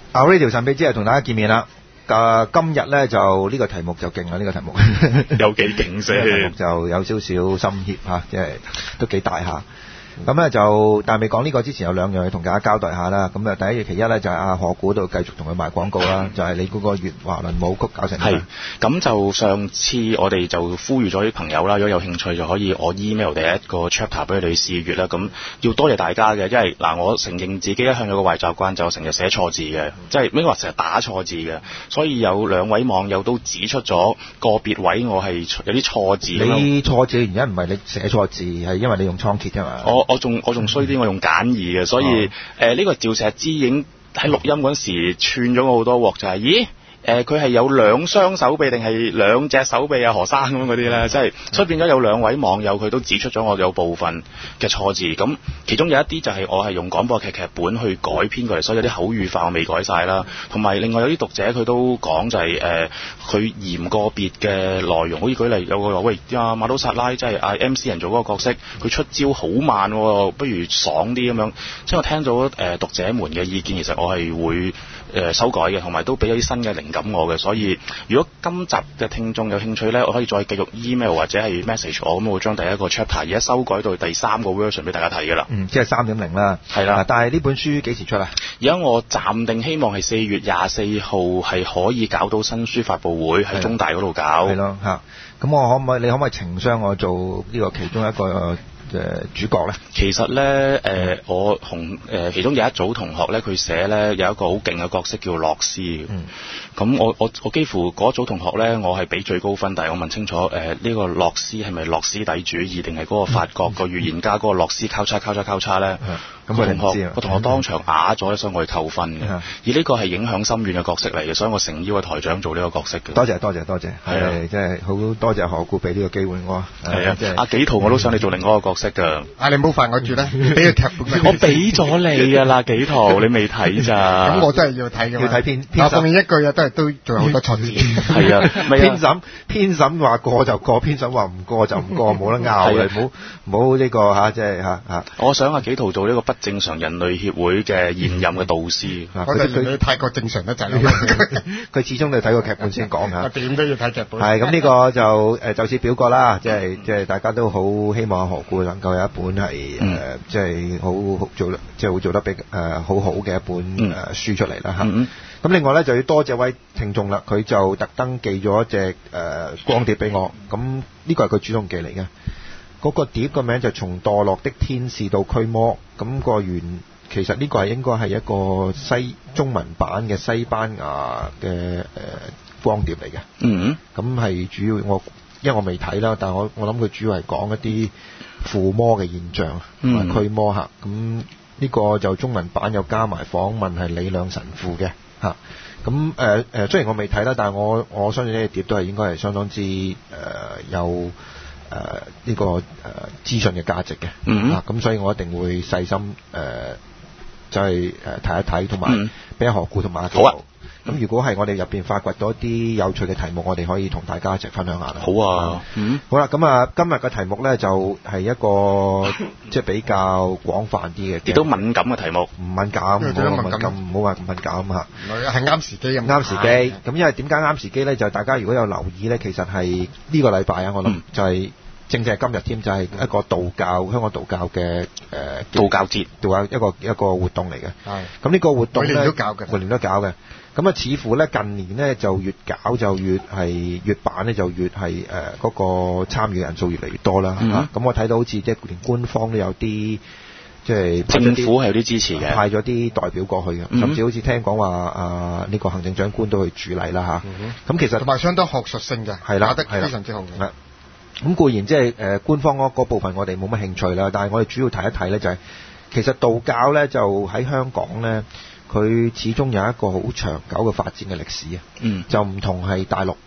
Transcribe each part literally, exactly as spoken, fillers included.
啊呢條神秘之夜同大家見面啦。啊，今日咧就呢個題目就勁啦，呢、這個題目有幾勁先？ 題目就有少少心怯嚇，即係都幾大下。咁咧就，但係未講呢個之前有兩樣嘢同大家交代下啦。咁啊，第一嘢其一咧就係阿何故度繼續同佢賣廣告啦，就係、是、你嗰個粵華倫舞曲搞成點？係咁就上次我哋就呼籲咗啲朋友啦，如果有興趣就可以我 email 第一個 chapter 俾佢哋試閱啦。咁要多謝大家嘅，因為嗱我承認自己一向有個壞習慣，就成日寫錯字嘅，即係應該話成日打錯字嘅。所以有兩位網友都指出咗個別位我係有啲錯字。 你錯字嘅原因唔係你寫錯字，係因為你用倉頡啫嘛。 我我仲我仲衰啲，我用簡易嘅，所以誒呢、哦呃這個趙石之已經喺錄音嗰時串咗我好多鑊，就係、是、咦誒佢係有兩雙手臂定係兩隻手臂啊何生咁嗰啲咧，即係所以變咗有兩位網友佢都指出咗我有部分嘅錯字，咁其中有一啲就係我係用廣播劇劇本去改編過嚟，所以有啲口語化我未改晒啦，同埋另外有啲讀者佢都講就係誒佢嫌個別嘅內容，好似舉例有個話喂啊馬都薩拉即係啊 M C 人做嗰個角色，佢出招好慢、哦，不如爽啲咁樣。即係我聽到誒、呃、讀者們嘅意見，其實我係會誒、呃、修改嘅，同埋都俾咗啲新嘅靈感我嘅，所以如果今集嘅聽眾有興趣咧，我可以再繼續 email 或者係 message 我，咁我會將第一個 chapter 而家修改到第三個 version 俾大家睇㗎啦。嗯， 即係三點零啦。係啦，但係呢本書幾時出啊？而家我暫定希望係四月廿四號係可以搞到新書發佈會喺中大嗰度搞。係咯， 嚇。咁我可唔可以？你可唔可以情商我做呢個其中一個嘅主角咧？ 其實咧，誒、呃、我同誒、呃、其中有一組同學咧，佢寫咧有一個好勁嘅角色叫洛斯。嗯。咁我我我幾乎嗰組同學咧，我係俾最高分，但係我問清楚誒呢、呃這個洛斯係咪洛斯底主義定係嗰個法國個預言家嗰個洛斯交叉交叉交叉咧？咁個同學個同學當場啞咗，所以我係扣分嘅。而呢個係影響深遠嘅角色嚟嘅，所以我誠邀個台長做呢個角色嘅。 多謝多謝多謝，係啊，即係好多謝何故俾呢個機會我。 係啊，阿紀陶我都想你做另外一個角色㗎。 啊，你唔好煩我住啦，俾個劇本我俾咗你㗎啦，紀陶你未睇咋？ 咁我真係要睇㗎。 要睇編編審。一句啊，都係都仲有好多錯字。 係啊， 編審編審話過就過，編審話唔過就唔過，冇得拗嘅，唔好唔好呢個嚇，即係嚇嚇。 我想阿紀陶做呢個不正常人類協會嘅現任嘅導師。 我哋佢太過正常得滯啦。 佢始終都要睇個劇本先講嚇。 我點都要睇劇本。 係咁呢個就誒就此表過啦，即係即係大家都好希望何故能夠有一本係誒即係好好做即係會做得比誒好好嘅一本誒書出嚟啦嚇。咁另外咧就要多謝位聽眾啦，佢就特登寄咗一隻誒光碟俾我，咁呢個係佢主動寄嚟嘅。嗰個碟個名就從墮落的天使到驅魔，咁個原其實呢個係應該係一個西中文版嘅西班牙嘅誒光碟嚟嘅。嗯，咁係主要我因為我未睇啦，但係我我諗佢主要係講一啲附魔嘅現象同埋驅魔嚇。咁呢個就中文版又加埋訪問係李亮神父嘅。嚇，咁誒誒，雖然我未睇啦，但係我我相信呢個碟都係應該係相當之誒、呃、有誒呢、呃這個誒、呃、資訊嘅價值嘅。嗯，咁、啊、所以我一定會細心誒、呃，就係誒睇一睇，同埋俾阿何故同埋阿紀陶。好啊。咁如果係我哋入邊發掘到一啲有趣嘅題目，我哋可以同大家一齊分享下啦。好啊，嗯，好啦，咁啊，今日嘅題目咧就係、是、一個即係比較廣泛啲嘅，亦都敏感嘅題目。唔敏感，唔好敏感，唔好話咁敏感嚇。 係啱時機咁。 啱時機，咁因為點解啱時機咧？就係大家如果有留意咧，其實係呢個禮拜啊，我諗就係、是。正正係今日添，就係、是、一個道教香港道教嘅誒、呃、道教節，道教一個一個活動嚟嘅。係。咁呢個活動咧，每年都搞嘅，每年都搞嘅。咁啊，似乎咧近年咧就越搞就越係越辦咧就越係誒嗰個參與人數越嚟越多啦。咁、嗯啊、我睇到好似即係連官方都有啲即係政府係有啲支持嘅，派咗啲代表過去嘅、嗯，甚至好似聽講話啊呢個行政長官都去主禮啦嚇。咁、嗯啊、其實同埋相當學術性嘅，係啦，打得非常之好嘅。咁固然即係誒官方嗰部分我哋冇乜興趣啦，但係我哋主要睇一睇咧就係、是、其實道教咧就喺香港咧，佢始終有一個好長久嘅發展嘅歷史啊。嗯，就唔同係大陸，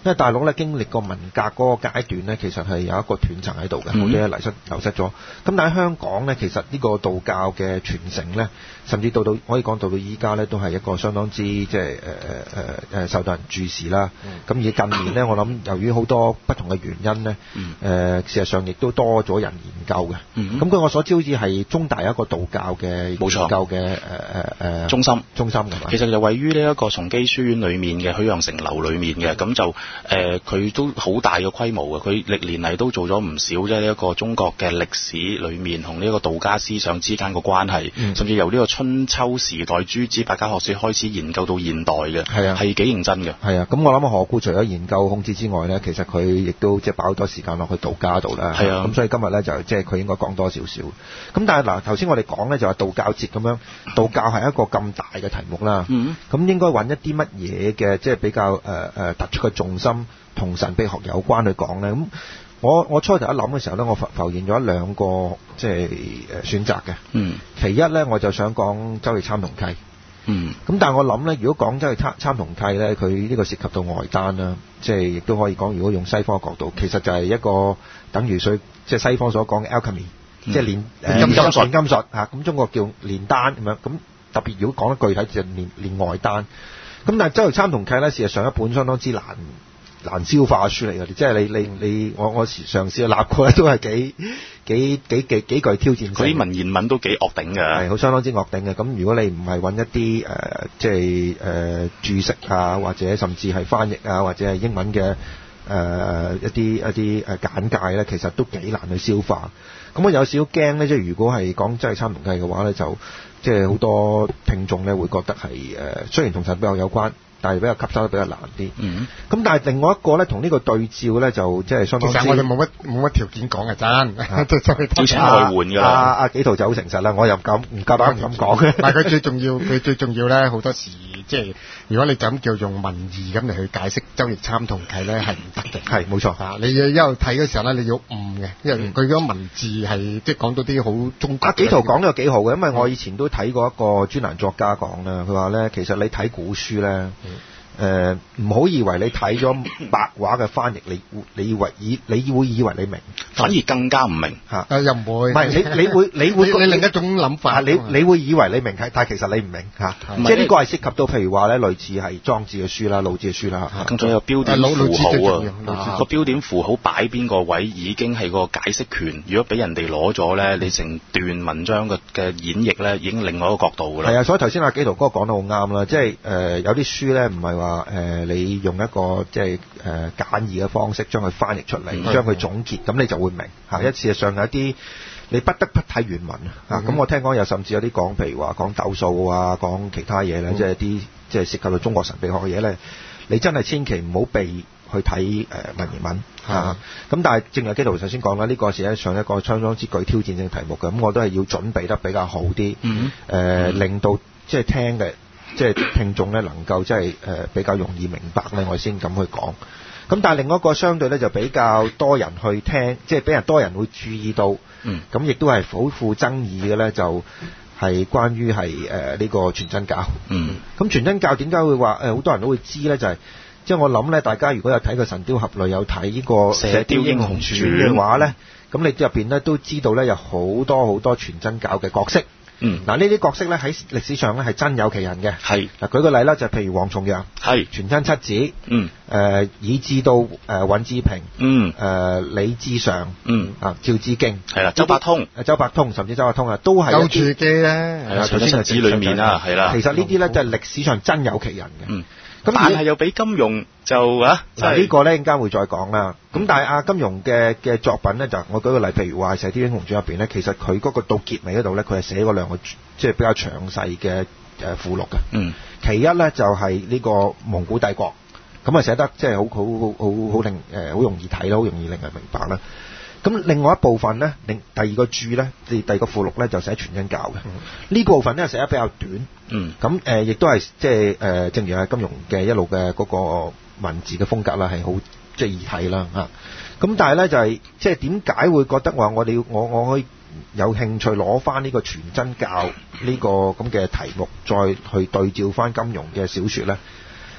因為大陸咧經歷過文革嗰個階段咧，其實係有一個斷層喺度嘅，好多嘢流失流失咗。咁但係香港咧，其實呢個道教嘅傳承咧，甚至到到可以講到到依家咧，都係一個相當之即係誒誒誒誒受到人注視啦。咁、嗯、而近年咧，我諗由於好多不同嘅原因咧，誒、嗯呃、事實上亦都多咗人研究嘅。咁、嗯、據我所知，好似係中大有一個道教嘅研究嘅誒誒誒中心中心㗎嘛。 其實就位於呢一個崇基書院裏面嘅許陽城樓裏面嘅，咁、嗯、就誒佢、呃、都好大嘅規模嘅，佢歷年嚟都做咗唔少即係呢一個中國嘅歷史裏面同呢一個道家思想之間個關係，嗯、甚至由呢個春秋時代諸子百家學說開始研究到現代嘅，係啊，係幾認真嘅。 係啊，咁我諗何故除咗研究孔子之外咧，其實佢亦都即係擺好多時間落去道家度啦。係啊，咁所以今日咧就即係佢應該講多少少。咁但係嗱，頭先我哋講咧就話道教節咁樣，道教係一個咁大嘅題目啦。嗯，咁應該揾一啲乜嘢嘅即係比較誒誒、呃、突出嘅重心同神秘學有關去講咧。咁我我初頭一諗嘅時候咧，我浮浮現咗兩個即係誒選擇嘅。嗯，其一咧我就想講周易參同契。嗯，咁但係我諗咧，如果講周易參參同契咧，佢呢個涉及到外丹啦，即係亦都可以講，如果用西方嘅角度，其實就係一個等於所即係西方所講嘅 alchemy，、嗯、即係煉煉金術、煉金術嚇。咁、啊、中國叫煉丹咁樣。咁特別如果講得具體就係煉煉外丹。咁但係周易參同契咧，事實上一本相當之難難消化嘅書嚟嘅，即係你你你我我嘗試去立過咧，都係幾幾幾幾幾具挑戰性。 佢啲文言文都幾惡頂嘅， 係好相當之惡頂嘅。咁如果你唔係揾一啲誒、呃，即係誒、呃、注釋啊，或者甚至係翻譯啊，或者係英文嘅誒、呃、一啲一啲誒簡介咧，其實都幾難去消化。咁我有少少驚咧，即係如果係講真係參同契嘅話咧，就即係好多聽眾咧會覺得係誒、呃，雖然同神秘學有關，但係比較吸收得比較難啲。嗯。咁但係另外一個咧，同呢個對照咧，就即係相當之。 其實我哋冇乜冇乜條件講嘅真， 要請外援㗎啦。 阿阿紀陶就好誠實啦，我又唔敢唔夠膽唔敢講嘅。 但係佢最重要，佢最重要咧，好多時即係如果你就咁叫用文義咁嚟去解釋周易參同契咧，係唔得嘅。係冇錯啊！你一路睇嘅時候咧，你要悟嘅，因為佢嗰個文字係即係講到啲好中。阿紀陶講得幾好嘅，因為我以前都睇過一個專欄作家講啦，佢話咧其實你睇古書咧。嗯誒唔好以為你睇咗白話嘅翻譯，你你以為以你會以為你明， 反而更加唔明嚇。誒又唔會， 唔係你你會你會你另一種諗法。 你你會以為你明，但係其實你唔明嚇。即係呢個係涉及到譬如話咧，類似係莊子嘅書啦、老子嘅書啦嚇。 更仲有標點符號啊，個標點符號擺邊個位已經係個解釋權。如果俾人哋攞咗咧，你成段文章嘅嘅演繹咧，已經另外一個角度㗎啦。係啊，所以頭先阿紀陶哥講得好啱啦，即係誒有啲書咧唔係話。話誒、呃，你用一個即係誒、呃、簡易嘅方式將佢翻譯出嚟，嗯、將佢總結，咁、嗯、你就會明嚇。一、嗯、事實上有啲你不得不睇原文啊。咁、嗯、我聽講有甚至有啲講，譬如話講斗數啊，講其他嘢咧、嗯，即係啲即係涉及到中國神秘學嘅嘢咧，你真係千祈唔好避去睇誒、呃、文言文嚇。咁、嗯啊、但係正如紀陶頭先講啦，呢、這個實際上一個相當之具挑戰性題目嘅，咁我都係要準備得比較好啲，誒、嗯呃嗯、令到即係聽嘅。即係聽眾咧能夠即係誒比較容易明白咧，我先咁去講。咁但係另外一個相對咧就比較多人去聽，即係俾人多人會注意到。嗯。咁亦都係好富爭議嘅咧，就係、是、關於係誒呢個全真教。嗯。咁全真教點解會話誒好多人都會知咧？就係即係我諗咧，大家如果有睇過《神雕俠侶》，有睇呢個《射雕英雄傳》嘅話咧，咁你入邊咧都知道咧有好多好多全真教嘅角色。嗯，嗱呢啲角色咧喺歷史上咧係真有其人嘅。係嗱，舉個例啦，就譬如黃重陽，係全真七子。嗯，誒、呃、以至到誒、呃、尹志平。嗯，誒、呃、李志常。嗯，啊趙志敬。係啦，周伯通。誒周伯通，甚至周伯通啊，都係有住機咧。 係啦，全真七子裏面啊，係啦。 其實呢啲咧就係歷史上真有其人嘅。嗯。 咁但係又俾金庸就啊， 嗱呢個咧陣間會再講啦。咁但係阿金庸嘅嘅作品咧，就我舉個例，譬如話《射雕英雄傳》入邊咧，其實佢嗰個到結尾嗰度咧，佢係寫過兩個即係比較詳細嘅誒附錄嘅。嗯。其一咧就係呢個蒙古帝國，咁啊寫得即係好好好好好令誒好容易睇啦，好容易令人明白啦。咁另外一部分咧，另第二個注咧，第第二個附錄咧就寫全真教嘅。呢、嗯、部分咧寫得比較短。嗯。咁誒，亦、呃、都係即係誒，正如係金庸嘅一路嘅嗰個文字嘅風格啦，係好即係易睇啦嚇。咁但係咧就係、是、即係點解會覺得話我哋我我可以有興趣攞翻呢個全真教呢個咁嘅題目，再去對照翻金庸嘅小説咧？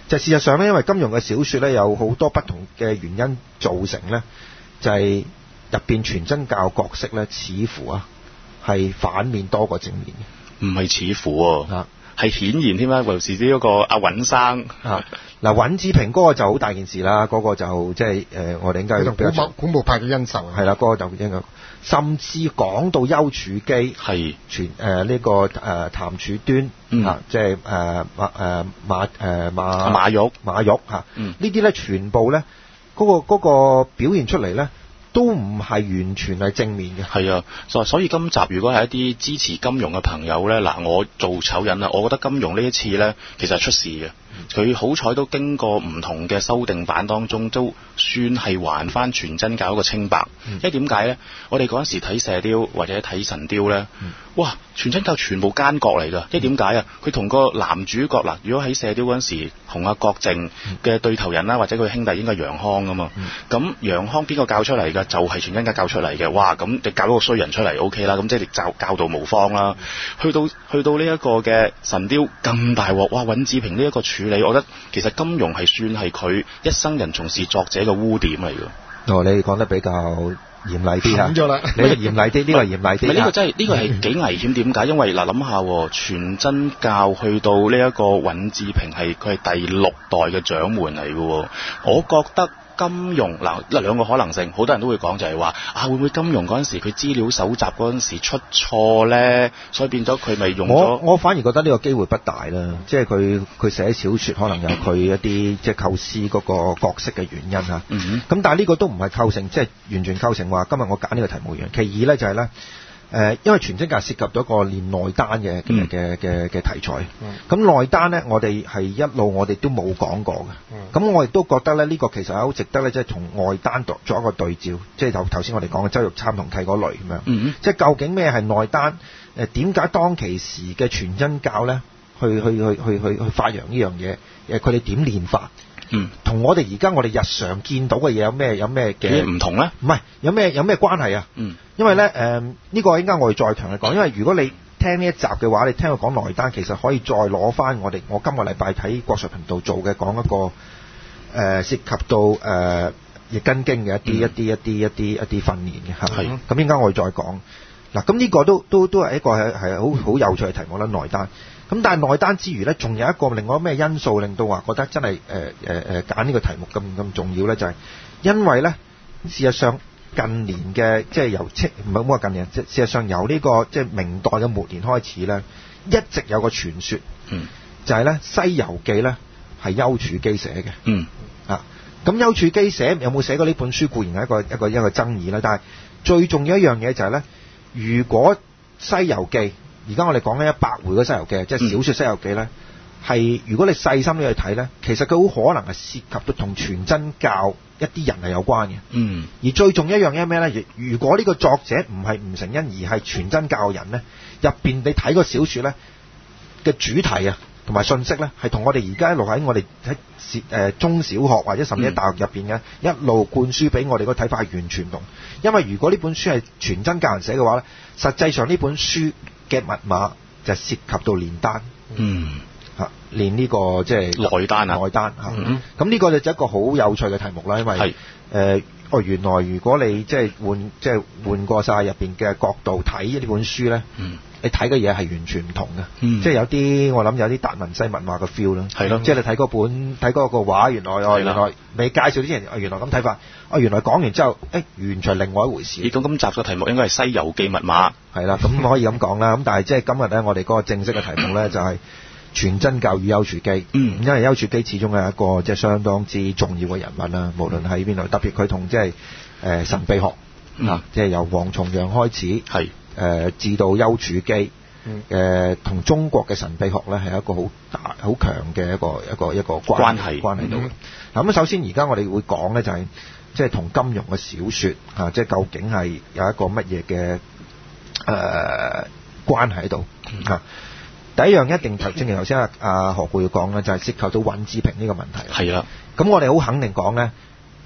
就事實上咧，因為金庸嘅小說咧有好多不同嘅原因造成咧，就係入邊全真教角色咧，似乎啊係反面多過正面嘅。 唔係似乎喎、啊，係顯然添啦。尤其是呢一個阿尹生啊，嗱尹志平嗰個就好大件事啦，嗰、那個就即係誒，我哋應該古墓古墓派嘅恩仇係啦，嗰、那個就應該。甚至講到丘處機係全誒呢個誒譚處端、嗯、啊，即係誒馬誒馬誒馬馬玉馬玉嚇，嗯、呢啲咧全部咧嗰、那個嗰、那個表現出嚟咧，都唔係完全係正面嘅。 係啊，所所以今集如果係一啲支持金庸嘅朋友咧，嗱我做醜人啦，我覺得金庸呢一次咧其實係出事嘅。佢好彩都經過唔同嘅修訂版當中，都算係還翻全真教一個清白。嗯、因為點解咧？我哋嗰陣時睇射雕或者睇神雕咧，嗯、哇！全真教全部奸角嚟㗎。因為點解啊？佢同個男主角嗱，如果喺射雕嗰陣時同阿郭靖嘅對頭人啦，或者佢兄弟應該係楊康啊嘛。咁、嗯、楊康邊個教出嚟㗎？就係、是、全真教教出嚟嘅。哇！咁你教咗個衰人出嚟 O K 啦。咁即係你教教導無方啦。去到去到呢一個嘅神雕咁大鑊，哇！尹志平呢一個處理，我覺得其實金庸係算係佢一生人從事作者嘅污點嚟㗎。 哦，你講得比較嚴厲啲嚇， 咗啦， 你嚴厲啲，呢、呢個嚴厲啲。 唔係呢個真係呢個係幾危險？點解？因為嗱諗下，全真教去到呢一個尹志平係佢係第六代嘅掌門嚟㗎，我覺得。金庸嗱，兩個可能性，好多人都會講就係話啊，會唔會金庸嗰陣時佢資料搜集嗰陣時出錯咧，所以變咗佢咪用咗？ 我我反而覺得呢個機會不大啦，即係佢佢寫小説可能有佢一啲即係構思嗰個角色嘅原因嚇。咁、嗯、但係呢個都唔係構成即係完全構成話今日我揀呢個題目嘅。其二咧就係、是、咧。誒，因為全真教涉及到一個練內丹嘅嘅嘅嘅嘅題材，咁、嗯、內丹咧，我哋係一路我哋都冇講過嘅，咁、嗯、我亦都覺得咧，呢、這個其實係好值得咧，即係同外丹作作一個對照，即係頭頭先我哋講嘅周玉琛同契嗰類咁樣，嗯、即係究竟咩係內丹？誒點解當其時嘅全真教咧，去去去去去去發揚呢樣嘢？誒佢哋點練法？嗯，同我哋而家我哋日常見到嘅嘢有咩有咩嘅唔同咧？ 唔係有咩有咩關係啊？嗯，因為咧誒呢個應該我哋再強嚟講，因為如果你聽呢一集嘅話，你聽我講內丹，其實可以再攞翻我哋我今個禮拜睇國術頻道做嘅講一個誒、呃、涉及到誒易筋經嘅一啲、嗯、一啲一啲一啲一啲訓練嘅嚇。係，咁應該我哋再講嗱，咁呢個都都都係一個係係好好有趣嘅題目啦，內丹。咁但係內丹之餘咧，仲有一個另外咩因素令到話覺得真係誒誒誒揀呢個題目咁咁重要咧？就係、是、因為咧，事實上近年嘅即係由清唔係冇話近年，即事實上由呢、這個即係明代嘅末年開始咧，一直有個傳說，嗯，就係咧《西遊記》咧係丘處機寫嘅，嗯啊，咁丘處機寫有冇寫過呢本書固然係一個一個一個爭議啦，但係最重要一樣嘢就係咧，如果《西遊記》而家我哋講緊一百回嘅《西遊記》，即係小說《西遊記》咧，係如果你細心啲去睇咧，其實佢好可能係涉及到同全真教一啲人係有關嘅。嗯。而最重要一樣嘢係咩咧？如果呢個作者唔係吳承恩，而係全真教人咧，入邊你睇個小說咧嘅主題啊，同埋信息咧，係同我哋而家一路喺我哋喺誒中小學或者甚至喺大學入邊嘅一路灌輸俾我哋個睇法係完全唔同。因為如果呢本書係全真教人寫嘅話咧，實際上呢本書嘅密碼就涉及到煉丹，嗯嚇煉呢個即係內丹啊， 內丹嚇，咁呢、嗯、個就一個好有趣嘅題目啦。因為誒哦、呃、原來如果你即係換即係換過晒入邊嘅角度睇呢本書咧，嗯、你睇嘅嘢係完全唔同嘅，嗯、即係有啲我諗有啲達文西密碼嘅 feel 啦，係咯，即係你睇嗰本睇嗰個畫，原來哦原來未介紹之前哦原來咁睇法。哦，原來講完之後，誒、欸，完全另外一回事。 而咁今集嘅題目應該係《西遊記》密碼， 係啦，咁可以咁講啦。咁但係即係今日咧，我哋嗰個正式嘅題目咧就係全真教與丘處機。嗯，因為丘處機始終係一個即係相當之重要嘅人物啦。無論喺邊度，特別佢同即係誒神秘學啊，即係、嗯、由王重陽開始，係誒至到丘處機，誒同、呃、中國嘅神秘學咧係一個好大、好強嘅一個一個一個關係關係到嘅。嗱咁、嗯、首先而家我哋會講咧就係、是。即係同金庸嘅小說啊，即係究竟係有一個乜嘢嘅誒關係喺度啊？第一樣一定頭正如頭先阿阿何故要講咧，就係、是、涉及到尹志平呢個問題。係啦，咁我哋好肯定講咧，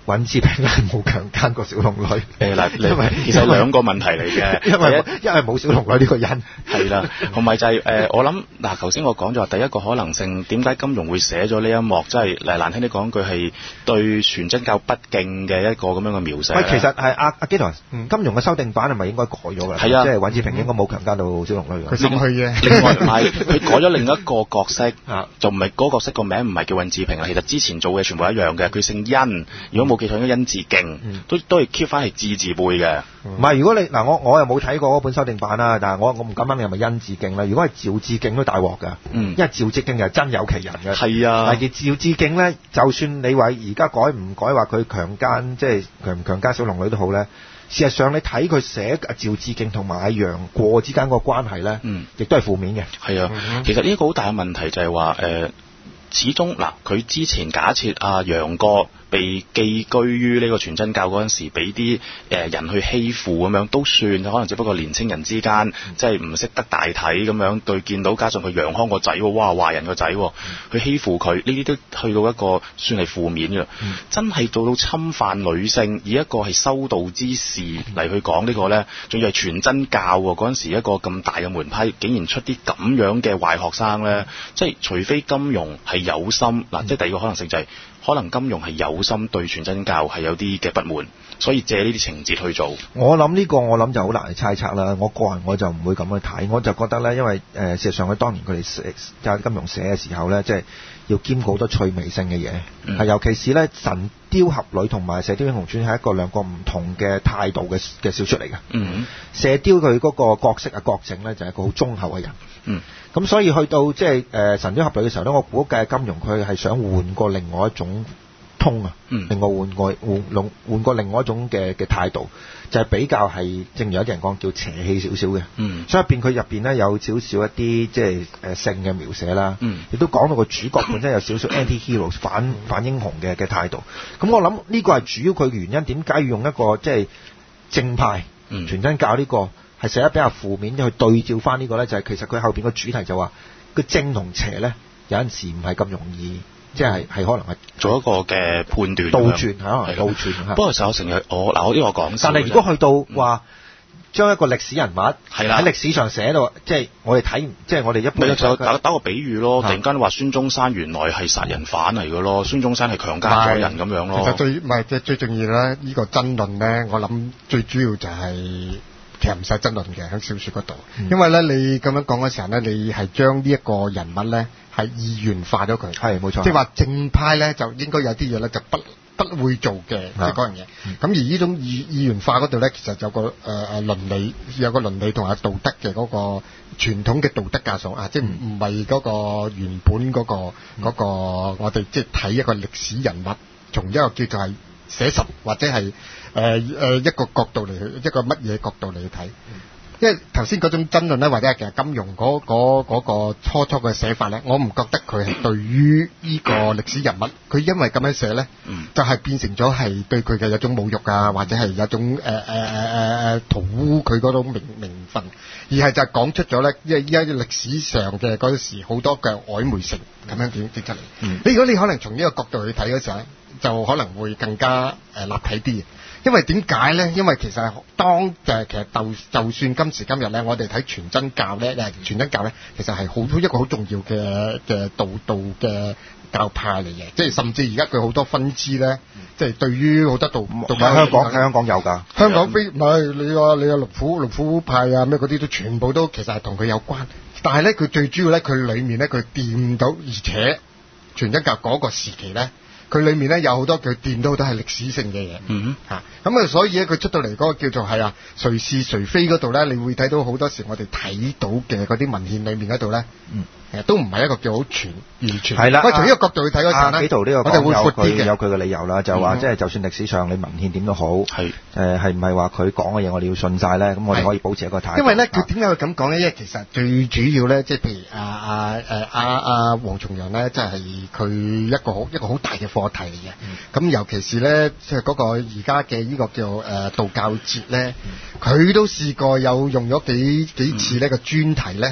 尹志平係冇強姦過小龍女。誒嗱，因為其實兩個問題嚟嘅， 因為因為冇小龍女呢個人。 係啦，同埋就係、是、誒、呃，我諗嗱，頭先我講咗話，第一個可能性，點解金庸會寫咗呢一幕，即係誒難聽啲講句係對全真教不敬嘅一個咁樣嘅描寫。 喂，其實係阿阿基台，金庸嘅修訂版係咪應該改咗㗎？ 係啊， 即係尹志平應該冇強姦到小龍女嘅。 佢心虛嘅。 另外唔係，佢改咗另一個角色，就唔係嗰個角色個名唔係叫尹志平啦。其實之前做嘅全部一樣嘅，佢姓殷，如果冇記錯應該殷志敬，嗯、都都係 keep 翻係字字輩嘅。 唔係，如果你嗱我我又冇睇過嗰本修訂版啦，但係我我唔敢問你係咪殷志敬啦。如果係趙志敬都大鑊㗎，嗯、因為趙志敬又真有其人嘅。係啊，但係趙志敬咧，就算你話而家改唔改話佢強姦，即係強唔強姦小龍女都好咧。事實上，你睇佢寫阿趙志敬同埋阿楊過之間個關係咧，嗯，亦都係負面嘅。係啊， 嗯、其實呢個好大嘅問題就係話，誒、呃，始終嗱，佢之前假設阿楊過被寄居於呢個全真教嗰陣時，俾啲誒人去欺負咁樣都算，可能只不過年青人之間即係唔識得大體咁樣對見到，加上佢楊康個仔，哇壞人個仔，去欺負佢，呢啲都去到一個算係負面嘅。嗯、真係做到侵犯女性，以一個係修道之士嚟去講呢個呢，仲要係全真教喎，嗰陣時一個咁大嘅門派，竟然出啲咁樣嘅壞學生呢，即係除非金庸係有心嗱，即係第二個可能性就係、是。可能金庸係有心對全真教係有啲嘅不滿，所以借呢啲情節去做。 我諗呢個我諗就好難去猜測啦。我個人我就唔會咁去睇，我就覺得咧，因為誒、呃、事實上佢當年佢哋寫就係金庸寫嘅時候咧，即係要兼顧好多趣味性嘅嘢，係、嗯、尤其是咧《神雕俠侶》同埋《射雕英雄傳》係一個兩個唔同嘅態度嘅嘅小說嚟嘅。嗯，射雕佢嗰個角色啊郭靖咧就係一個好忠厚嘅人。嗯，咁所以去到即係誒《神雕俠侶》嘅時候咧，我估計金庸佢係想換過另外一種通啊，嗯、另外換過換換換過另外一種嘅嘅態度，就係、是、比較係正如有啲人講叫邪氣少少嘅。嗯，所以入邊佢入邊咧有少少一啲即係誒性嘅描寫啦。嗯，亦都講到個主角本身有少少 anti-hero 反反英雄嘅嘅態度。咁我諗呢個係主要佢原因，點解要用一個即係正派、嗯、全真教呢、這個？係寫得比較負面，去對照翻呢個咧，就係、是、其實佢後邊個主題就話個正同邪咧，有陣時唔係咁容易，即係係可能係做一個嘅判斷。倒轉可能係倒轉。不過實我成日我嗱我呢個講， 但係如果去到話將一個歷史人物喺歷史上寫到，即係我哋睇，即係我哋一般就打打個比喻咯。突然間話孫中山原來係殺人犯嚟嘅咯，孫中山係強姦咗人咁樣咯。 其實最唔係即係最重要咧，呢個爭論咧，我諗最主要就係。其實唔使爭論嘅，喺小説嗰度，嗯、因為咧你咁樣講嘅時候咧，你係將呢一個人物咧係二元化咗佢，係冇錯。即係話正派咧就應該有啲嘢咧就不不會做嘅，即係嗰樣嘢。咁、嗯、而呢種二二元化嗰度咧，其實有個誒誒、呃、倫理，有個倫理同埋道德嘅嗰個傳統嘅道德架構啊，即係唔唔係嗰個原本嗰、嗰個嗰、嗯嗰個我哋即係睇一個歷史人物，從一個叫做係寫實或者係。誒誒、呃呃、一個角度嚟去，一個乜嘢角度嚟去睇？嗯、因為頭先嗰種爭論咧，或者係其實金庸嗰嗰嗰個初初嘅寫法咧，我唔覺得佢係對於呢個歷史人物，佢因為咁樣寫咧，嗯、就係變成咗係對佢嘅有種侮辱啊，或者係有種誒誒誒誒誒塗污佢嗰種名名分，而係就係講出咗咧，因為依家歷史上嘅嗰陣時好多嘅曖昧性咁樣點點出嚟。嗯、你如果你可能從呢個角度去睇嗰時候咧，就可能會更加誒、呃、立體啲。因為點解咧？因為其實當誒其實就就算今時今日咧，我哋睇全真教咧，誒全真教咧，其實係好一個好重要嘅嘅道道嘅教派嚟嘅，即係甚至而家佢好多分支咧，即係對於好多道道教。 香港喺香港有㗎， 香港非唔係你話你話龍虎龍虎派啊咩嗰啲都全部都其實係同佢有關，但係咧佢最主要咧佢裡面咧佢掂到，而且全真教嗰個時期咧。佢裏面咧有好多佢掂到都係歷史性嘅嘢，嗯哼，嚇咁啊，所以咧佢出到嚟嗰個叫做係啊誰是誰非嗰度咧，你會睇到好多時我哋睇到嘅嗰啲文獻裏面嗰度咧，嗯，誒都唔係一個叫好全完全係啦。我從呢個角度去睇嗰陣咧， 呢度呢個我哋會闊啲嘅，有佢嘅理由啦，就話即係就算歷史上你文獻點都好，係誒係唔係話佢講嘅嘢我哋要信晒咧？咁我哋可以保持一個態度。 因為咧佢點解會咁講咧？因為其實最主要咧，即係譬如啊啊誒阿阿黃重陽咧，即係佢一個好一個好大嘅課題嚟嘅，咁、嗯、尤其是咧，即係嗰個而家嘅呢個叫誒、呃、道教節咧，佢、嗯、都試過有用咗幾幾次呢個專題咧，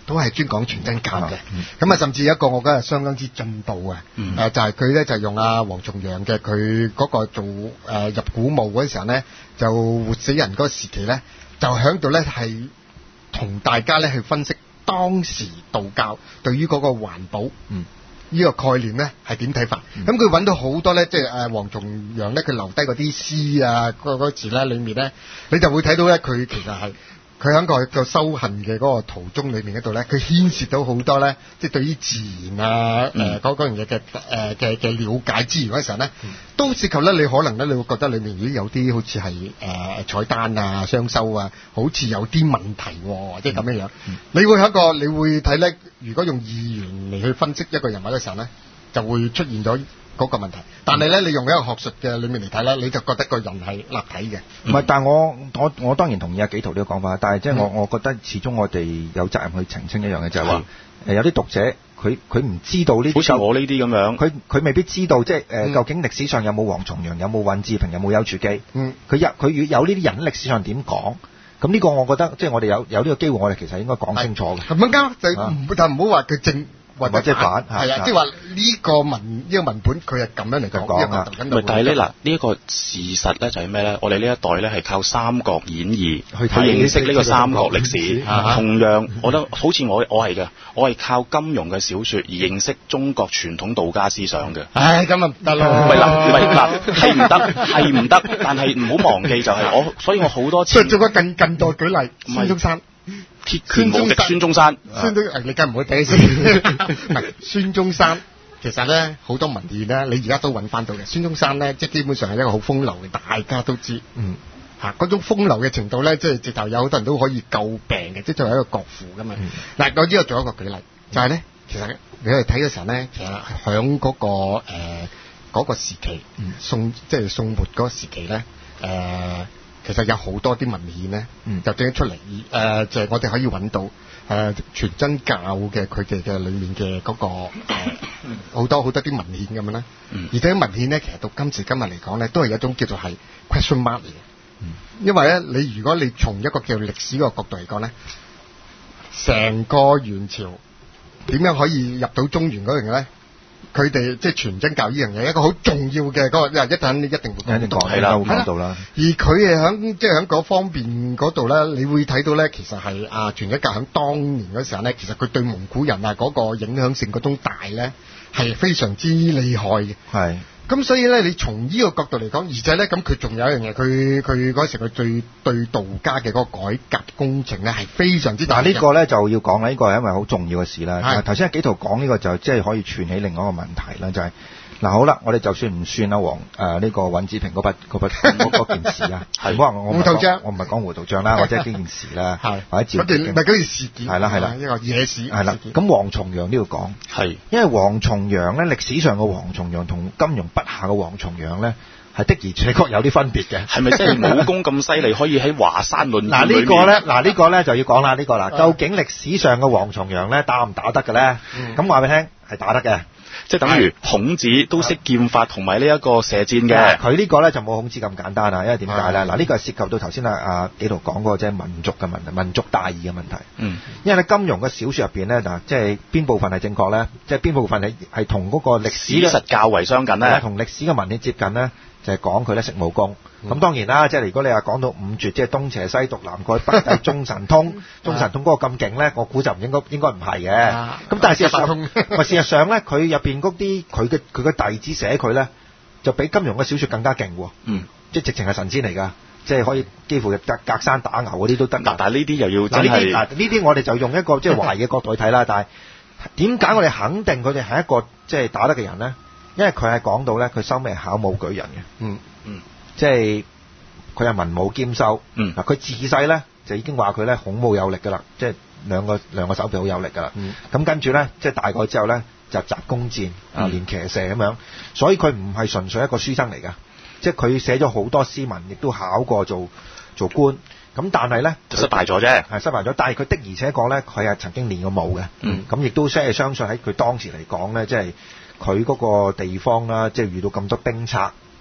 都係專講全真教嘅。咁啊，甚至有一個我覺得係相當之進步嘅，誒、嗯呃、就係佢咧就用阿黃重陽嘅佢嗰個做誒、呃、入古墓嗰陣時候咧，就活死人嗰個時期咧，就喺度咧係同大家咧去分析當時道教對於嗰個環保。嗯呢個概念咧係點睇法？咁佢揾到好多咧，即係誒黃重陽咧，佢留低嗰啲詩啊，嗰嗰字咧裏面咧，你就會睇到咧，佢其實係佢喺個個修行嘅嗰個途中裏面嗰度咧，佢牽涉到好多咧，即係對於自然啊誒嗰嗰樣嘢嘅誒嘅嘅了解之餘嗰時候咧，嗯、都涉及咧你可能咧，你會覺得裏面已經有啲好似係誒彩單啊、雙修啊，好似有啲問題喎、啊，即係咁樣樣。嗯、你會喺一個，你會睇咧，如果用意願嚟去分析一個人物嘅時候咧，就會出現咗嗰個問題。但係咧，你用一個學術嘅裏面嚟睇咧，你就覺得個人係立體嘅。 唔係、嗯，但係我我我當然同意阿紀陶呢個講法，但係即係我、嗯、我覺得始終我哋有責任去澄清一樣嘅，就係話誒有啲讀者佢佢唔知道呢啲，好似我呢啲咁樣，佢佢未必知道即係誒、呃嗯、究竟歷史上有冇黃重陽，有冇尹志平，有冇丘處機。嗯，佢有佢有呢啲人歷史上點講？咁呢個我覺得即係我哋有有呢個機會，我哋其實應該講清楚嘅。咁樣啱就唔但唔好話佢正。或者反係啊，即係話呢個文呢、這個文本佢係咁樣嚟講啊。唔係，但係咧嗱，呢一、這個事實咧就係咩咧？我哋呢一代咧係靠《三國演義》去認識呢個三國歷史。啊、同樣，我覺得好似我我係嘅，我係靠金庸嘅小説而認識中國傳統道家思想嘅。唉，咁啊唔得咯。唔係嗱，唔係嗱，係唔得，係唔得。但係唔好忘記就係我，所以我好多次。做個近近代舉例，孫中山。鐵拳無敵孫中山，孫中誒你梗唔好睇先。唔係孫中山，其實咧好多文獻咧，你而家都揾翻到嘅。孫中山咧，即係基本上係一個好風流嘅，大家都知。嗯，嚇嗰種風流嘅程度咧，即係直頭有好多人都可以詬病嘅，即係作為一個國父噶嘛。嗱、嗯，我呢個做一個舉例，就係、是、咧，其實你去睇嘅時候咧，其實響嗰、那個誒嗰、呃那個時期，嗯、宋即係宋末嗰個時期咧，誒、呃。其實有好多啲文獻咧，嗯、就整出嚟，誒、呃、就係、是、我哋可以揾到誒、呃、全真教嘅佢哋嘅裏面嘅嗰、那個好、呃、多好多啲文獻咁樣啦。嗯、而且文獻咧，其實到今時今日嚟講咧，都係有一種叫做係 question mark 嚟嘅。嗯、因為咧，你如果你從一個叫歷史個角度嚟講咧，成個元朝點樣可以入到中原嗰樣嘢咧？佢哋即係全真教呢樣嘢，一個好重要嘅嗰、那個，一陣你一定會講到，係啦，會講到啦。而佢係喺即係喺嗰方面嗰度咧，你會睇到咧，其實係啊全真教喺當年嗰時候咧，其實佢對蒙古人啊嗰個影響性嗰種大咧，係非常之厲害嘅。係。咁所以咧，你從呢個角度嚟講，而且咧，咁佢仲有一樣嘢，佢佢嗰時佢對對道家嘅嗰個改革工程咧，係非常之大。但呢個咧就要講啦，呢、這個係因為好重要嘅事啦。頭先阿紀陶講呢個就即係可以串起另外一個問題啦，就係、是。嗱、啊、好啦，我哋就算唔算啊黃誒呢個尹志平嗰筆嗰筆嗰件事啊，係唔好話我胡塗帳，我唔係講胡塗帳啦，或者係呢件事啦，係或者趙景，唔係嗰件事件，係啦係啦，一個野史係啦。咁黃重陽都要講，係因為黃重陽咧，歷史上嘅黃重陽同金庸筆下嘅黃重陽咧，係的而且確有啲分別嘅。係咪真係武功咁犀利，可以喺華山論劍？嗱呢個咧，嗱呢個咧就要講啦，呢個嗱，究竟歷史上嘅黃重陽咧打唔打得嘅咧？咁話俾你聽，係打得嘅。即係等於孔子都識劍法同埋呢一個射箭嘅，佢呢個咧就冇孔子咁簡單啊！因為點解咧？嗱，呢個係涉及到頭先啊啊紀陶講過即係民族嘅問題、民族大義嘅問題。嗯，因為咧金庸嘅小説入邊咧嗱，即係邊部分係正確咧？即係邊部分係係同嗰個歷史實較為相近咧？同歷史嘅文獻接近咧？就係講佢咧識武功，咁、嗯、當然啦，即係如果你話講到五絕，即係東邪西毒南丐北帝中神通，中神通嗰個咁勁咧，我估就唔應該應該唔係嘅。咁、啊、但係事實上，咪事實上咧，佢入邊嗰啲佢嘅佢嘅弟子寫佢咧，就比金庸嘅小説更加勁喎。嗯，即係直情係神仙嚟㗎，即係可以幾乎隔隔山打牛嗰啲都得。嗱，但係呢啲又要真係嗱呢啲我哋就用一個即係懷疑嘅角度去睇啦。但係點解我哋肯定佢哋係一個即係打得嘅人咧？因為佢係講到咧，佢收尾係考武舉人嘅，嗯嗯，即係佢係文武兼修，嗯，嗱佢自細咧就已經話佢咧孔武有力噶啦，即係兩個兩個手臂好有力噶啦，嗯，咁跟住咧即係大個之後咧就習弓箭啊，練騎射咁樣，所以佢唔係純粹一個書生嚟噶，即係佢寫咗好多詩文，亦都考過做做官，咁但係咧就失敗咗啫，係失敗咗，但係佢的而且確咧佢係曾經練過武嘅，嗯，咁亦都即係相信喺佢當時嚟講咧，即係。佢嗰個地方啦，即係遇到咁多兵賊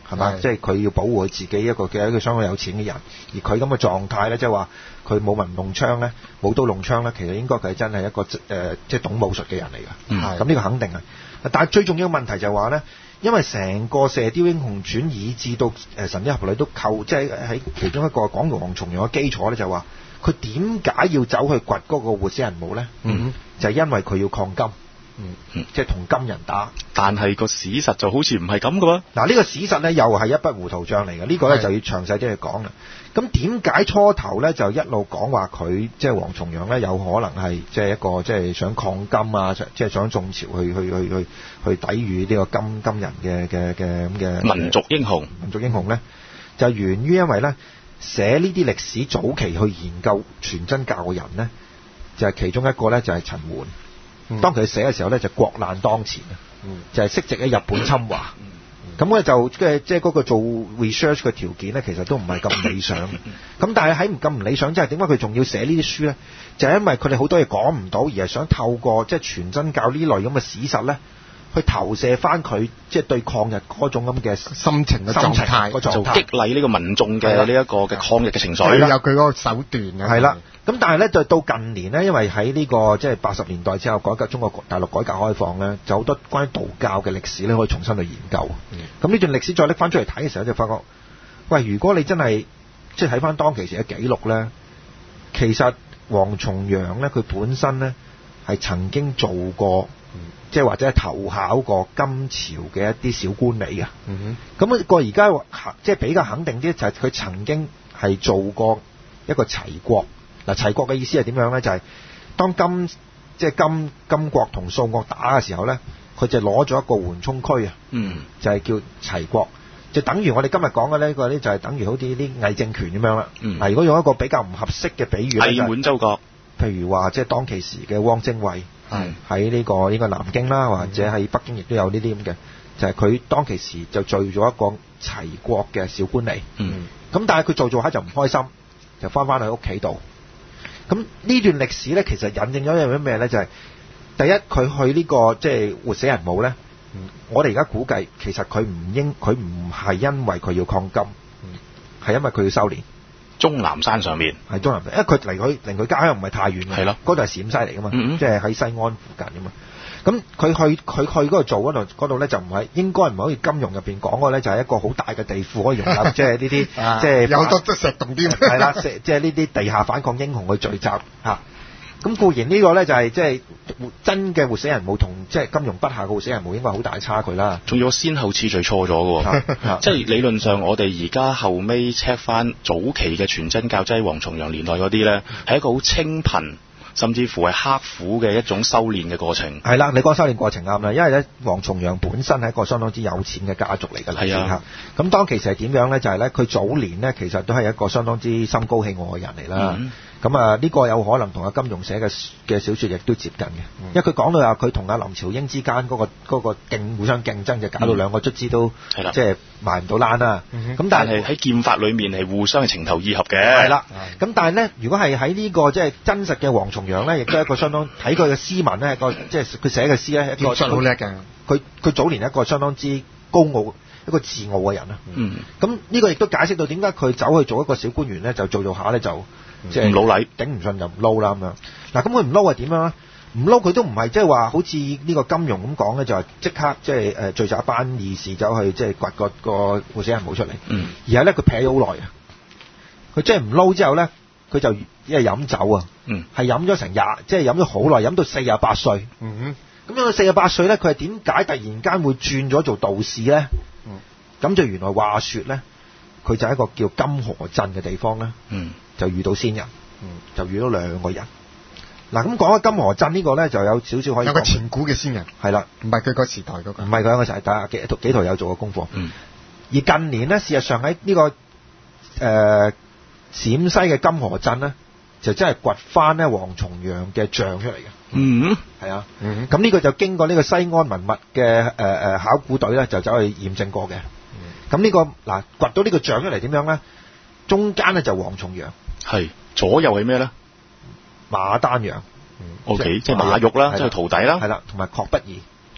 係嘛？即係佢要保護佢自己一個嘅一個相當有錢嘅人，而佢咁嘅狀態咧，即係話佢冇文弄槍咧，冇刀弄槍咧，其實應該佢真係一個誒、呃、即係懂武術嘅人嚟㗎。 嗯， 咁呢個肯定係。但係最重要嘅問題就係話咧，因為成個《射雕英雄傳》以至到誒《神鵰俠侶》都構，即係喺其中一個講王重陽嘅基礎咧，就係話佢點解要走去掘嗰個活死人墓咧？嗯，就係、是、因為佢要抗金。嗯嗯，即係同金人打， 但係個史實就好似唔係咁嘅喎。 嗱，呢個史實咧又係一筆糊塗帳嚟嘅，呢、這個咧就要詳細啲去講啦。咁點解初頭咧就一路講話佢即係王重陽咧有可能係即係一個即係想抗金啊，即係想眾潮去去去去去抵禦呢個金金人嘅嘅嘅咁嘅民族英雄？ 民族英雄咧就源於因為咧寫呢啲歷史早期去研究全真教嘅人咧，就係、是、其中一個咧就係陳垣。嗯、當佢寫嘅時候咧，就國難當前啊、嗯，就係息直喺日本侵華，咁、嗯、咧、嗯、就即係即係嗰個做 research 嘅條件咧，其實都唔係咁理想嘅。咁但係喺咁唔理想之下，點解佢仲要寫呢啲書咧？就係、是、因為佢哋好多嘢講唔到，而係想透過即係全真教呢類咁嘅史實咧，去投射翻佢即係對抗日嗰種咁嘅心情嘅狀態， 個狀態， 就激勵呢個民眾嘅呢一個嘅抗日嘅情緒。 佢有佢嗰個手段嘅。 係啦。咁但係咧，就到近年咧，因為喺呢、這個即係八十年代之後，改革中國大陸改革開放咧，就好多關於道教嘅歷史咧，可以重新去研究。咁、嗯、呢段歷史再拎翻出嚟睇嘅時候，就發覺，喂，如果你真係即係睇翻當其時嘅記錄咧，其實王重陽咧，佢本身咧係曾經做過，嗯、即係或者係投考過金朝嘅一啲小官吏嘅。咁、嗯、個而家即係比較肯定啲，就係佢曾經係做過一個齊國。嗱，齊國嘅意思係點樣咧？就係、是、當金即係金金國同宋國打嘅時候咧，佢就攞咗一個緩衝區啊，嗯，就係、是、叫齊國，就等於我哋今日講嘅呢個咧，就係等於好似啲偽政權咁樣啦。嗯，嗱，如果用一個比較唔合適嘅比喻咧， 偽滿洲國， 譬如話即係當其時嘅汪精衛，係喺呢個應該南京啦，或者喺北京亦都有呢啲咁嘅，就係、是、佢當其時就聚咗一個齊國嘅小官吏。嗯，咁但係佢做做下就唔開心，就翻返去屋企度。咁呢段歷史咧，其實引證咗一樣咩咧？就係、是、第一，佢去呢、這個即係活死人墓咧、嗯。我哋而家估計，其實佢唔應，佢唔係因為佢要抗金，係、嗯、因為佢要修煉。 終南山上面係終南山，因為佢離佢離佢家鄉唔係太遠嘅，係咯，嗰度係陝西嚟噶嘛，嗯嗯即係喺西安附近噶嘛。咁佢去佢去嗰度做嗰度嗰度咧，就唔係應該唔係好似金庸入邊講嗰咧，就係一個好大嘅地庫可以容納即係呢啲即係有好多石洞啲， 係啦，即係呢啲地下反抗英雄去聚集嚇。咁固然呢個咧就係即係真嘅活死人墓同即係金庸筆下嘅活死人墓應該好大差距啦。 仲有先後次序錯咗嘅喎，即係理論上我哋而家後尾 check 翻早期嘅全真教，即係王重陽年代嗰啲咧，係一個好清貧，甚至乎係刻苦嘅一種修煉嘅過程。 係啦，你講修煉過程啱啦，因為咧王重陽本身係一個相當之有錢嘅家族嚟㗎啦。係啊，咁當其時係點樣咧？就係咧佢早年咧其實都係一個相當之心高氣傲嘅人嚟啦。嗯咁啊，呢個有可能同阿金庸寫嘅嘅小說亦都接近嘅、嗯，因為佢講到話佢同阿林朝英之間嗰、那個嗰、那個競互相競爭，就搞到兩個卒之都係啦、嗯，即係埋唔到欄啦。咁、嗯、但係喺劍法裏面係互相係情投意合嘅。 係啦，咁但係咧，如果係喺呢個即係真實嘅王重陽咧，亦都係一個相當睇佢嘅詩文咧，一個即係佢寫嘅詩咧，一個好叻嘅。 佢佢早年一個相當之高傲、一個自傲嘅人啦。嗯，咁呢個亦都解釋到點解佢走去做一個小官員咧，就做做下咧就。即係唔老禮， 頂唔順就唔撈啦咁樣。嗱，咁佢唔撈係點樣咧？唔撈佢都唔係即係話好似呢個金庸咁講咧，就係即刻即係誒聚集一班義士走去即係掘個個活死人墓出嚟。嗯。而係咧佢劈咗好耐啊！佢即係唔撈之後咧，佢就一係飲酒啊。嗯。係飲咗成廿，即係飲咗好耐，飲到四十八歲。嗯哼。咁樣到四十八歲咧，佢係點解突然間會轉咗做道士咧？嗯。咁就原來話説咧，佢就喺一個叫金河鎮嘅地方咧。嗯。就遇到仙人，嗯，就遇到兩個人。嗱，咁講緊金河鎮呢個咧，就有少少可以有個前古嘅仙人， 係啦， 唔係佢個時代嗰、那個， 唔係佢個時代，但係幾幾圖有做過功課。嗯，而近年咧，事實上喺呢、這個誒、呃、陝西嘅金河鎮咧，就真係掘翻咧王重陽嘅像出嚟嘅。嗯，係啊，嗯，咁呢個就經過呢個西安文物嘅誒誒考古隊咧，就走去驗證過嘅。咁、嗯、呢、這個嗱掘到呢個像出嚟點樣咧？中間咧就王重陽， 係左右係咩咧？ 馬丹陽， 嗯 O K， 即係馬玉啦，即係徒弟啦， 係啦，同埋郝不義，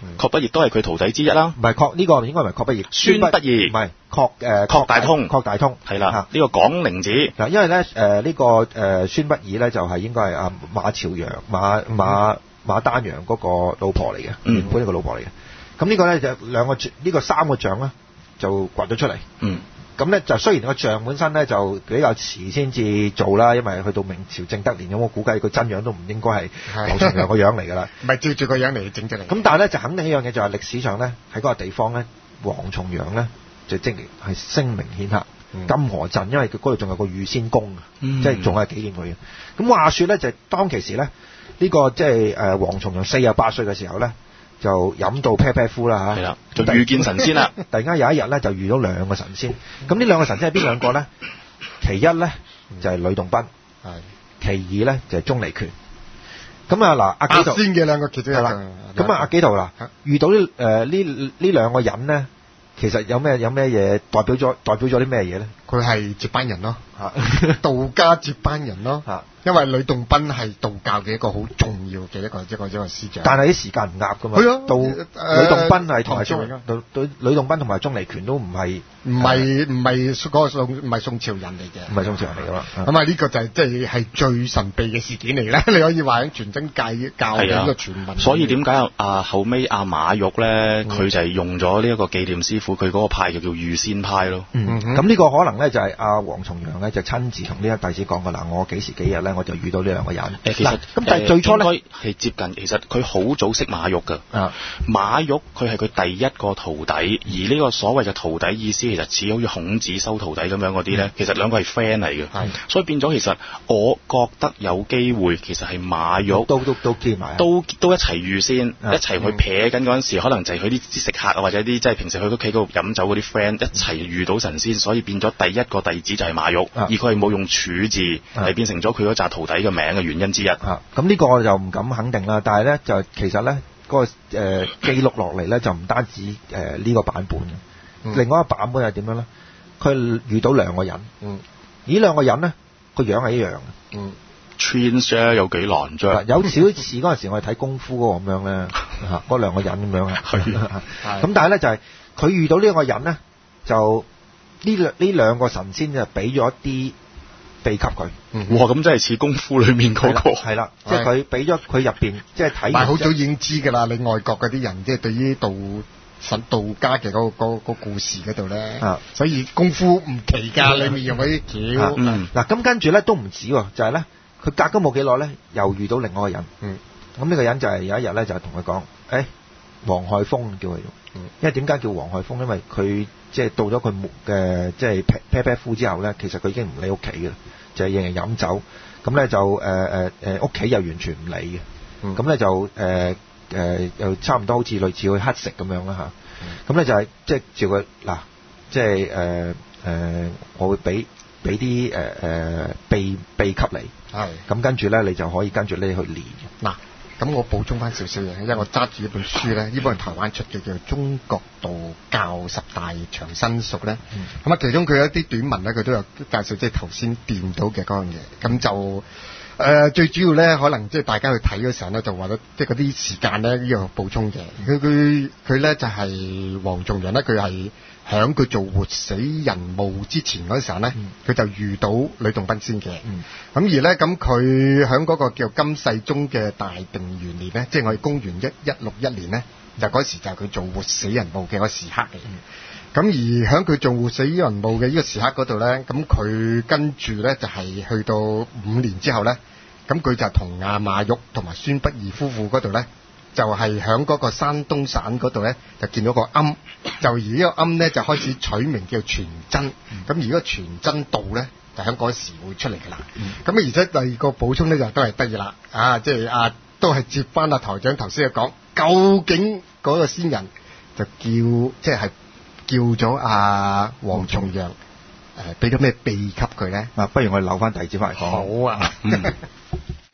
郝不業都係佢徒弟之一啦。 唔係郝呢個應該唔係郝不業， 孫不義唔係郝誒郝大通， 郝大通係啦。呢個廣寧子嗱，因為咧誒呢個誒孫不義咧就係應該係阿馬朝陽馬馬馬丹陽嗰個老婆嚟嘅，原本一個老婆嚟嘅。咁呢個咧就兩個呢個三個像咧就掘咗出嚟。嗯。咁咧就雖然個像本身咧就比較遲先至做啦，因為去到明朝正德年咁，我估計佢真樣都唔應該係王重陽個樣嚟㗎啦。 唔係照住個樣嚟整出嚟。 咁但係咧就肯定一樣嘢就係歷史上咧喺嗰個地方咧，王重陽咧就即係係聲名顯赫。嗯、金河鎮，因為佢嗰度仲有個御仙宮、嗯、即係仲係紀念佢嘅。咁話說咧就係、當其時咧呢、呢個即係誒王重陽四十八歲嘅時候咧。就飲到啤啤夫啦嚇， 係啦，就遇見神仙啦。 突然間有一日咧，就遇到兩個神仙。咁呢兩個神仙係邊兩個咧？其一咧就係呂洞賓，係；其二咧就係鐘離權。咁啊嗱，阿紀陶先嘅兩個其中一個。 咁啊，阿紀陶嗱，遇到呢誒呢呢兩個人咧，其實有咩有咩嘢代表咗代表咗啲咩嘢咧？ 佢係接班人咯，道家接班人咯。因為呂洞賓係道教嘅一個好重要嘅一個一個一個師長， 但係啲時間唔夾噶嘛。係啊，到呂洞賓係同埋鐘，對對呂洞賓同埋鐘離權都唔係唔係唔係嗰個宋唔係宋朝人嚟嘅， 唔係宋朝人嚟噶嘛。 咁啊呢個就係即係係最神秘嘅事件嚟咧。你可以話喺傳真界教嘅一個傳聞。 所以點解啊後尾阿馬玉咧，佢就係用咗呢一個紀念師傅，佢嗰個派就叫御仙派咯。 咁呢個可能咧就係阿王重陽咧就親自同呢一弟子講噶啦，我幾時幾日咧我就遇到呢兩個人。 誒其實咁但係最初咧係接近，其實佢好早識馬玉㗎。 啊， 馬玉佢係佢第一個徒弟，而呢個所謂嘅徒弟意思其實似好似孔子收徒弟咁樣嗰啲咧，其實兩個係 friend 嚟嘅。係，所以變咗其實我覺得有機會其實係馬玉都都都見埋， 都都一齊遇先，一齊去撇緊嗰陣時，可能就係佢啲食客啊，或者啲即係平時去屋企嗰度飲酒嗰啲 friend 一齊遇到神仙，所以變咗第一個弟子就係馬玉，而佢係冇用處字係變成咗佢嗰紮徒弟嘅名嘅原因之一。 啊，咁呢個我就唔敢肯定啦，但係咧就其實咧嗰、嗰個誒、呃、記錄落嚟咧就唔單止誒呢、呃呢個版本嘅、嗯，另外一個版本係點樣咧？佢遇到兩個人，嗯，呢兩個人咧個樣係一樣嘅，嗯 ，Twins 有幾難啫？ 有少少似嗰陣時我哋睇功夫嗰個咁樣咧，嚇嗰兩個人咁樣啊，咁但係咧就係、係、佢遇到呢個人咧，就呢兩呢兩個神仙就俾咗一啲秘笈佢， 哇！咁真係似功夫裏面嗰、那個， 係啦，即係佢俾咗佢入邊，即係睇。 但係好早已經知㗎啦，你外國嗰啲人即係對於道神道家嘅嗰、那個那個故事嗰度咧，所以功夫唔奇㗎，裏面用嗰啲橋。嗱、 嗯，咁、嗯、跟住咧都唔止喎，就係、是、咧，佢隔咗冇幾耐咧，又遇到另外一個人。嗯，咁呢個人就係有一日咧，就係同佢講，誒、欸，黃海峰叫佢用、嗯，因為點解叫黃海峰？因為佢即係到咗佢嘅即係啤啤夫之後咧，其實佢已經唔理屋企嘅。就係日日飲酒，咁咧就誒誒誒屋企又完全唔理嘅，咁、嗯、咧就誒誒、呃呃、又差唔多好似類似去乞食咁樣啦嚇，咁、嗯、咧就係即係照佢嗱，即係誒誒，我會俾俾啲誒誒秘秘笈你，係，咁跟住咧你就可以跟住呢去練嗱。咁我補充翻少少嘢，因為我揸住一本書咧，呢本係台灣出嘅，叫做《中國道教十大長生術》咧。咁、嗯、啊，其中佢有一啲短文咧，佢都有介紹，即係頭先掂到嘅嗰樣嘢。咁就誒、呃、最主要咧，可能即係大家去睇嘅時候咧，就話得即係嗰啲時間咧，呢個補充嘅。佢佢佢咧就係、是、王重陽咧，佢係響佢做活死人墓之前嗰時候咧，佢、嗯、就遇到呂洞賓先嘅。咁、嗯、而咧，咁佢響嗰個叫金世宗嘅大定元年咧，即係我哋公元一一六一年咧，就嗰時就係佢做活死人墓嘅嗰時刻嚟。咁、嗯、而響佢做活死人墓嘅呢個時刻嗰度咧，咁佢跟住咧就係、是、去到五年之後咧，咁佢就同阿馬玉同埋孫不義夫婦嗰度咧。就係喺嗰個山東省嗰度咧，就見到個庵，就而呢個庵咧就開始取名叫全真，咁、嗯、而嗰個全真道咧就喺嗰時會出嚟噶啦。咁、嗯、而且第二個補充咧就都係得意啦，啊，即係啊都係接翻阿台長頭先嘅講，究竟嗰個仙人就叫即係叫咗阿王重陽誒俾咗咩秘笈佢咧？ 啊，不如我哋留翻第二節翻嚟講。 好啊。嗯